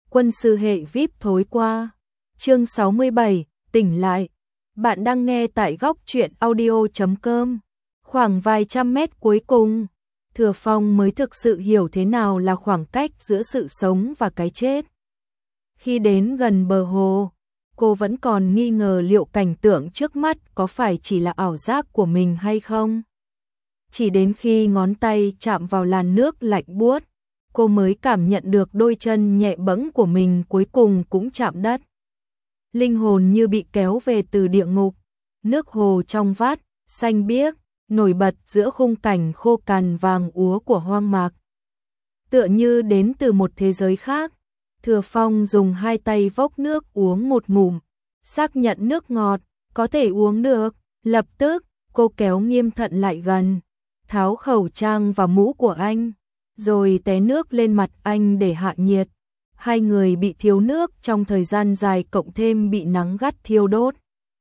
Quân sư hệ VIP thối qua. Chương 67, tỉnh lại. Bạn đang nghe tại góc truyện audio.com. Khoảng vài trăm mét cuối cùng, Thừa Phong mới thực sự hiểu thế nào là khoảng cách giữa sự sống và cái chết. Khi đến gần bờ hồ, cô vẫn còn nghi ngờ liệu cảnh tượng trước mắt có phải chỉ là ảo giác của mình hay không. Chỉ đến khi ngón tay chạm vào làn nước lạnh buốt, cô mới cảm nhận được đôi chân nhẹ bẫng của mình cuối cùng cũng chạm đất. Linh hồn như bị kéo về từ địa ngục, nước hồ trong vắt, xanh biếc, nổi bật giữa khung cảnh khô cằn vàng úa của hoang mạc. Tựa như đến từ một thế giới khác, Thừa Phong dùng hai tay vốc nước uống một ngụm, xác nhận nước ngọt, có thể uống được. Lập tức, cô kéo Nghiêm Thận lại gần, tháo khẩu trang và mũ của anh, rồi té nước lên mặt anh để hạ nhiệt. Hai người bị thiếu nước trong thời gian dài cộng thêm bị nắng gắt thiêu đốt.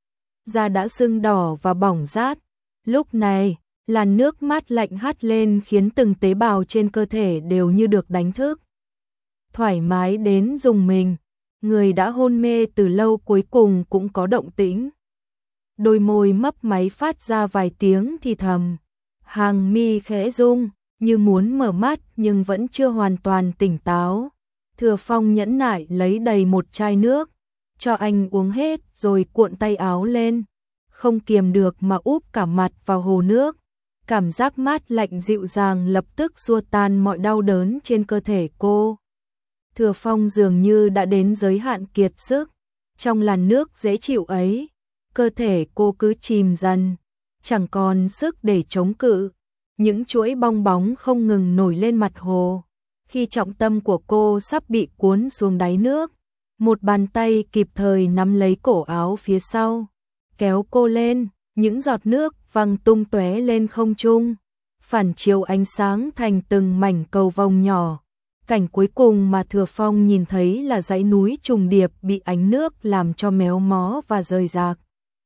Da đã sưng đỏ và bỏng rát. Lúc này, làn nước mát lạnh hắt lên khiến từng tế bào trên cơ thể đều như được đánh thức. Thoải mái đến rùng mình, người đã hôn mê từ lâu cuối cùng cũng có động tĩnh. Đôi môi mấp máy phát ra vài tiếng thì thầm, hàng mi khẽ rung, như muốn mở mắt nhưng vẫn chưa hoàn toàn tỉnh táo. Thừa Phong nhẫn nại lấy đầy một chai nước, cho anh uống hết rồi cuộn tay áo lên, không kiềm được mà úp cả mặt vào hồ nước. Cảm giác mát lạnh dịu dàng lập tức xua tan mọi đau đớn trên cơ thể cô. Thừa Phong dường như đã đến giới hạn kiệt sức, trong làn nước dễ chịu ấy, cơ thể cô cứ chìm dần, chẳng còn sức để chống cự. Những chuỗi bong bóng không ngừng nổi lên mặt hồ. Khi trọng tâm của cô sắp bị cuốn xuống đáy nước, một bàn tay kịp thời nắm lấy cổ áo phía sau, kéo cô lên, những giọt nước văng tung tóe lên không trung, phản chiếu ánh sáng thành từng mảnh cầu vồng nhỏ. Cảnh cuối cùng mà Thừa Phong nhìn thấy là dãy núi trùng điệp bị ánh nước làm cho méo mó và rời rạc.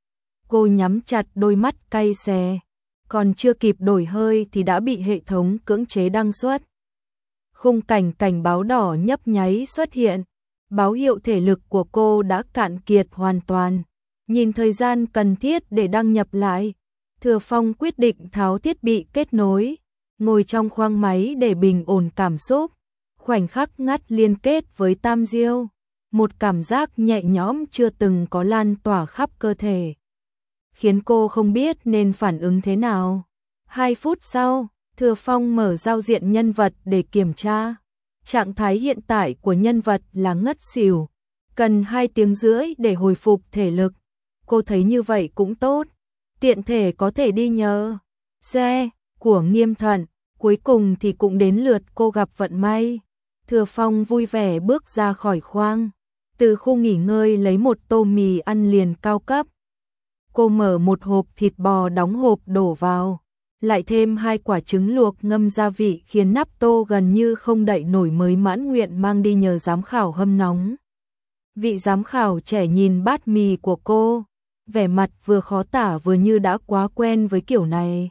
Cô nhắm chặt đôi mắt cay xè, còn chưa kịp đổi hơi thì đã bị hệ thống cưỡng chế đăng xuất. Khung cảnh cảnh báo đỏ nhấp nháy xuất hiện, báo hiệu thể lực của cô đã cạn kiệt hoàn toàn. Nhìn thời gian cần thiết để đăng nhập lại, Thừa Phong quyết định tháo thiết bị kết nối, ngồi trong khoang máy để bình ổn cảm xúc. Khoảnh khắc ngắt liên kết với Tam Diêu, một cảm giác nhẹ nhõm chưa từng có lan tỏa khắp cơ thể, khiến cô không biết nên phản ứng thế nào. 2 phút sau, Thừa Phong mở giao diện nhân vật để kiểm tra. Trạng thái hiện tại của nhân vật là ngất xỉu, cần 2 tiếng rưỡi để hồi phục thể lực. Cô thấy như vậy cũng tốt, tiện thể có thể đi nhờ xe của Nghiêm Thận. Cuối cùng thì cũng đến lượt cô gặp vận may. Thừa Phong vui vẻ bước ra khỏi khoang, từ khu nghỉ ngơi lấy một tô mì ăn liền cao cấp. Cô mở một hộp thịt bò đóng hộp đổ vào, lại thêm 2 quả trứng luộc ngâm gia vị khiến nắp tô gần như không đậy nổi mới mãn nguyện mang đi nhờ giám khảo hâm nóng. Vị giám khảo trẻ nhìn bát mì của cô, vẻ mặt vừa khó tả vừa như đã quá quen với kiểu này.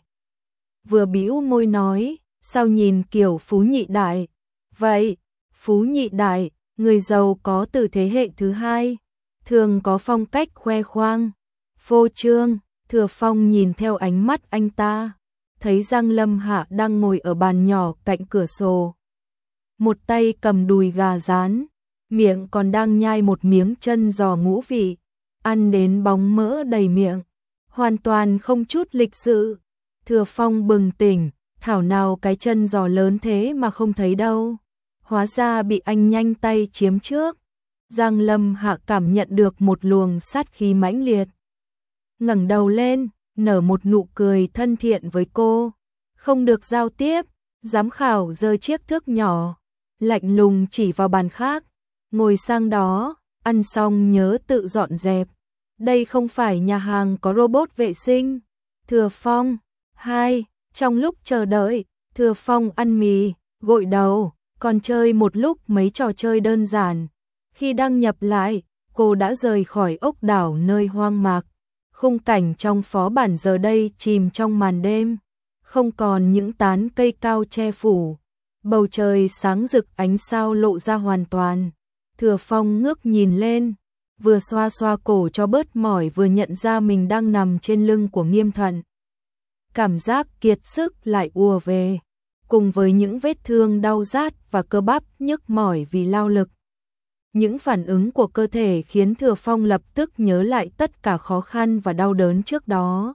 Vừa bĩu môi nói, sao nhìn kiểu Phú Nhị Đại vậy? Phú Nhị Đại, người giàu có từ thế hệ thứ 2, thường có phong cách khoe khoang, phô trương. Thừa Phong nhìn theo ánh mắt anh ta, thấy Giang Lâm Hạ đang ngồi ở bàn nhỏ cạnh cửa sổ, một tay cầm đùi gà rán, miệng còn đang nhai một miếng chân giò ngũ vị, ăn đến bóng mỡ đầy miệng, hoàn toàn không chút lịch sự. Thừa Phong bừng tỉnh, thảo nào cái chân giò lớn thế mà không thấy đâu, hóa ra bị anh nhanh tay chiếm trước. Giang Lâm Hạ cảm nhận được một luồng sát khí mãnh liệt, ngẩng đầu lên, nở một nụ cười thân thiện với cô. Không được giao tiếp, giám khảo giơ chiếc thước nhỏ, lạnh lùng chỉ vào bàn khác, ngồi sang đó, ăn xong nhớ tự dọn dẹp. Đây không phải nhà hàng có robot vệ sinh. Thừa Phong. 2. Trong lúc chờ đợi, Thừa Phong ăn mì, gội đầu, còn chơi một lúc mấy trò chơi đơn giản. Khi đăng nhập lại, cô đã rời khỏi ốc đảo nơi hoang mạc. Khung cảnh trong phó bản giờ đây chìm trong màn đêm, không còn những tán cây cao che phủ. Bầu trời sáng rực ánh sao lộ ra hoàn toàn. Thừa Phong ngước nhìn lên, vừa xoa xoa cổ cho bớt mỏi vừa nhận ra mình đang nằm trên lưng của Nghiêm Thận. Cảm giác kiệt sức lại ùa về, cùng với những vết thương đau rát và cơ bắp nhức mỏi vì lao lực. Những phản ứng của cơ thể khiến Thừa Phong lập tức nhớ lại tất cả khó khăn và đau đớn trước đó.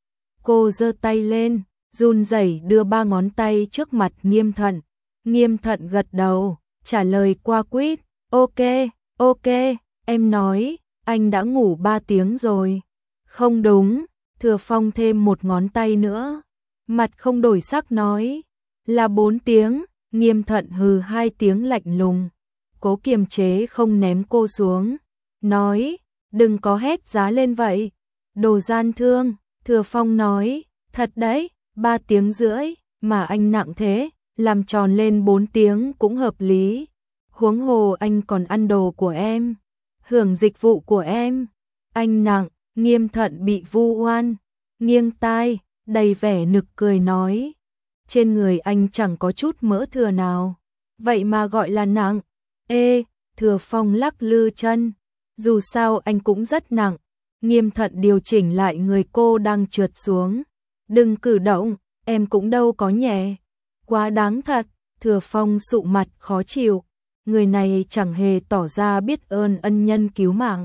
Cô giơ tay lên, run rẩy đưa 3 ngón tay trước mặt Nghiêm Thận. Nghiêm Thận gật đầu, trả lời qua quýt, ok, ok, em nói, anh đã ngủ 3 tiếng rồi. Không đúng, Thừa Phong thêm 1 ngón tay nữa. Mặt không đổi sắc nói, là 4 tiếng, Nghiêm Thận hừ 2 tiếng lạnh lùng. Cố kiềm chế không ném cô xuống, nói, đừng có hét giá lên vậy. Đồ gian thương, Thừa Phong nói, thật đấy, 3 tiếng rưỡi, mà anh nặng thế, làm tròn lên 4 tiếng cũng hợp lý. Huống hồ anh còn ăn đồ của em, hưởng dịch vụ của em. Anh nặng, Nghiêm Thận bị vu oan, nghiêng tai, đầy vẻ nực cười nói. Trên người anh chẳng có chút mỡ thừa nào, vậy mà gọi là nặng. Ê, Thừa Phong lắc lư chân, dù sao anh cũng rất nặng. Nghiêm Thận điều chỉnh lại người cô đang trượt xuống. Đừng cử động, em cũng đâu có nhẹ. Quá đáng thật, Thừa Phong sụ mặt khó chịu. Người này chẳng hề tỏ ra biết ơn ân nhân cứu mạng,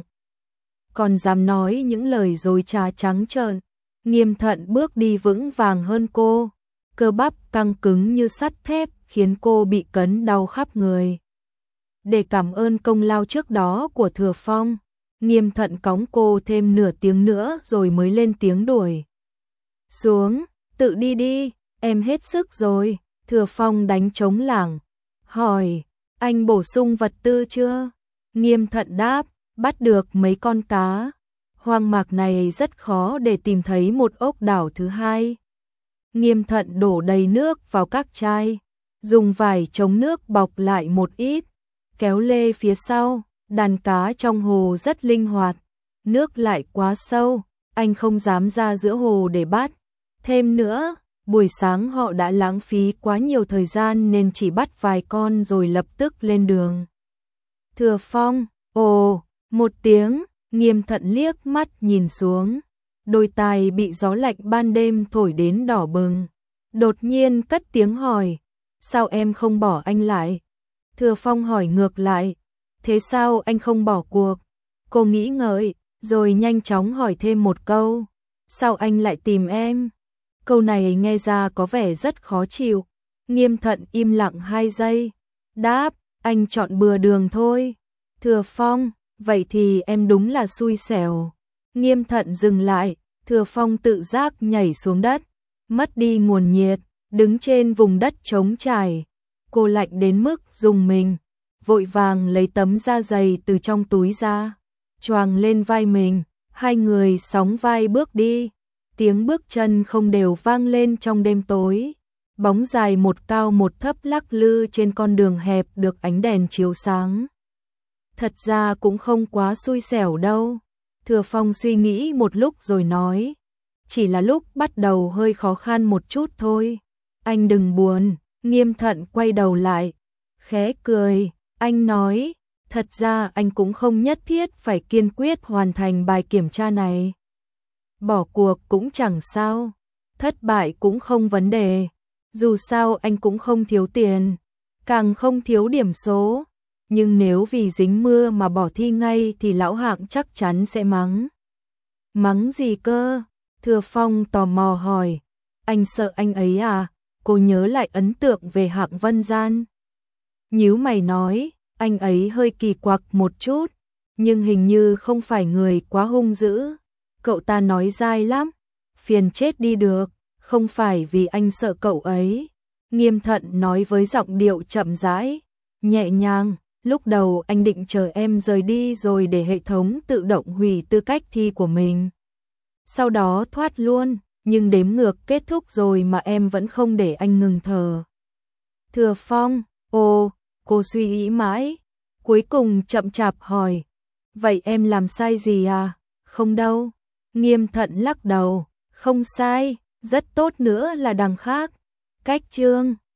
còn dám nói những lời dối trá trắng trợn. Nghiêm Thận bước đi vững vàng hơn cô, cơ bắp căng cứng như sắt thép khiến cô bị cấn đau khắp người. Để cảm ơn công lao trước đó của Thừa Phong, Nghiêm Thận cõng cô thêm nửa tiếng nữa rồi mới lên tiếng đuổi. Xuống, tự đi đi, em hết sức rồi. Thừa Phong đánh trống lảng, hỏi, anh bổ sung vật tư chưa? Nghiêm Thận đáp, bắt được mấy con cá. Hoang mạc này rất khó để tìm thấy một ốc đảo thứ hai. Nghiêm Thận đổ đầy nước vào các chai, dùng vải chống nước bọc lại một ít, kéo lê phía sau. Đàn cá trong hồ rất linh hoạt, nước lại quá sâu, anh không dám ra giữa hồ để bắt. Thêm nữa, buổi sáng họ đã lãng phí quá nhiều thời gian nên chỉ bắt vài con rồi lập tức lên đường. Thừa Phong, ồ, 1 tiếng, Nghiêm Thận liếc mắt nhìn xuống, đôi tai bị gió lạnh ban đêm thổi đến đỏ bừng. Đột nhiên cất tiếng hỏi, sao em không bỏ anh lại? Thừa Phong hỏi ngược lại, thế sao anh không bỏ cuộc? Cô nghĩ ngợi, rồi nhanh chóng hỏi thêm một câu, sao anh lại tìm em? Câu này nghe ra có vẻ rất khó chịu. Nghiêm Thận im lặng 2 giây, đáp, anh chọn bừa đường thôi. Thừa Phong, vậy thì em đúng là xui xẻo. Nghiêm Thận dừng lại, Thừa Phong tự giác nhảy xuống đất, mất đi nguồn nhiệt, đứng trên vùng đất trống trải. Cô lạnh đến mức rùng mình, vội vàng lấy tấm da dày từ trong túi ra, choàng lên vai mình. Hai người sóng vai bước đi, tiếng bước chân không đều vang lên trong đêm tối. Bóng dài một cao một thấp lắc lư trên con đường hẹp được ánh đèn chiếu sáng. Thật ra cũng không quá xui xẻo đâu. Thừa Phong suy nghĩ một lúc rồi nói, chỉ là lúc bắt đầu hơi khó khăn một chút thôi. Anh đừng buồn. Nghiêm Thận quay đầu lại, khẽ cười, anh nói, thật ra anh cũng không nhất thiết phải kiên quyết hoàn thành bài kiểm tra này. Bỏ cuộc cũng chẳng sao, thất bại cũng không vấn đề, dù sao anh cũng không thiếu tiền, càng không thiếu điểm số, nhưng nếu vì dính mưa mà bỏ thi ngay thì lão Hạng chắc chắn sẽ mắng. Mắng gì cơ? Thừa Phong tò mò hỏi, anh sợ anh ấy à? Cô nhớ lại ấn tượng về Hạng Vân Gian. Nhíu mày nói, anh ấy hơi kỳ quặc một chút, nhưng hình như không phải người quá hung dữ. Cậu ta nói dai lắm, phiền chết đi được, không phải vì anh sợ cậu ấy. Nghiêm Thận nói với giọng điệu chậm rãi, nhẹ nhàng, lúc đầu anh định chờ em rời đi rồi để hệ thống tự động hủy tư cách thi của mình. Sau đó thoát luôn. Nhưng đếm ngược kết thúc rồi mà em vẫn không để anh ngừng thở. Thừa Phong, ồ, cô suy nghĩ mãi, cuối cùng chậm chạp hỏi, vậy em làm sai gì à? Không đâu. Nghiêm Thận lắc đầu, không sai, rất tốt nữa là đằng khác. Cách chương